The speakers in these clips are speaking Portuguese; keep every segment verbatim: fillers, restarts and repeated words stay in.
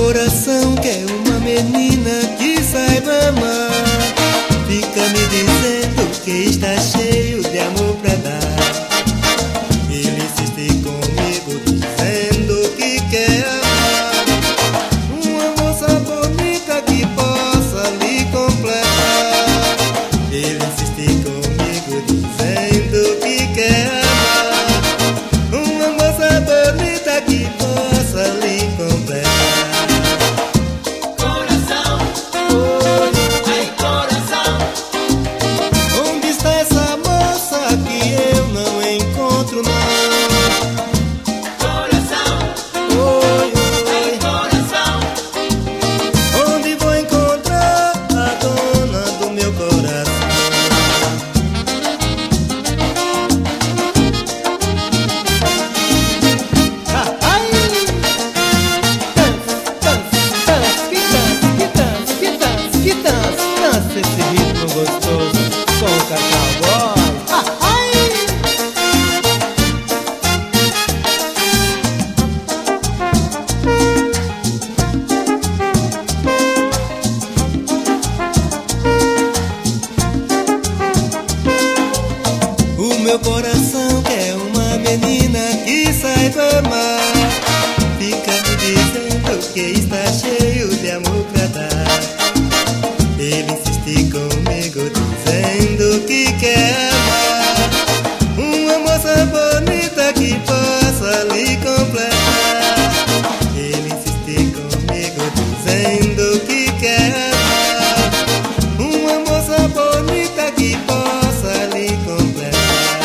coração quer uma menina que saiba amar. Fica me dizendo que está cheio de amor pra dar. Ele insiste comigo dizendo que quer amar uma moça bonita que possa lhe completar. Ele insiste comigo dizendo que quer amar uma moça bonita que possa lhe completar. Meu coração quer uma menina que saiba amar. Fica me dizendo que está cheio de amor pra dar. Ele insiste comigo dizendo que quer amar uma moça bonita que possa lhe completar. Ele insiste comigo dizendo que quer amar uma moça bonita que possa lhe completar.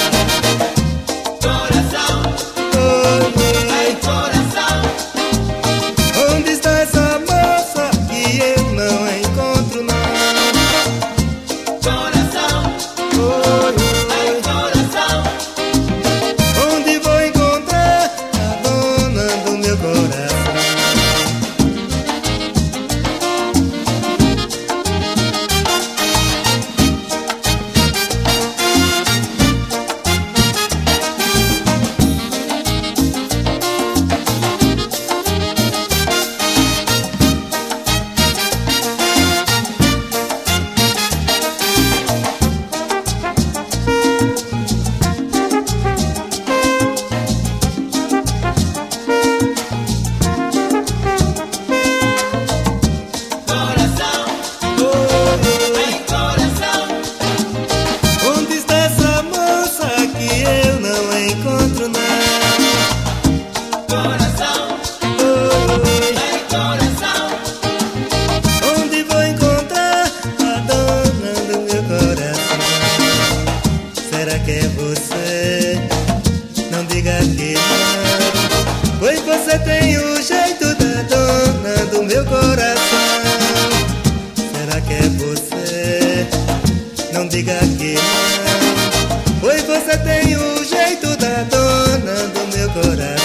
Será que é você? Não diga que não, pois você tem o jeito da dona do meu coração. Será que é você? Não diga que não, pois você tem o jeito da dona do meu coração.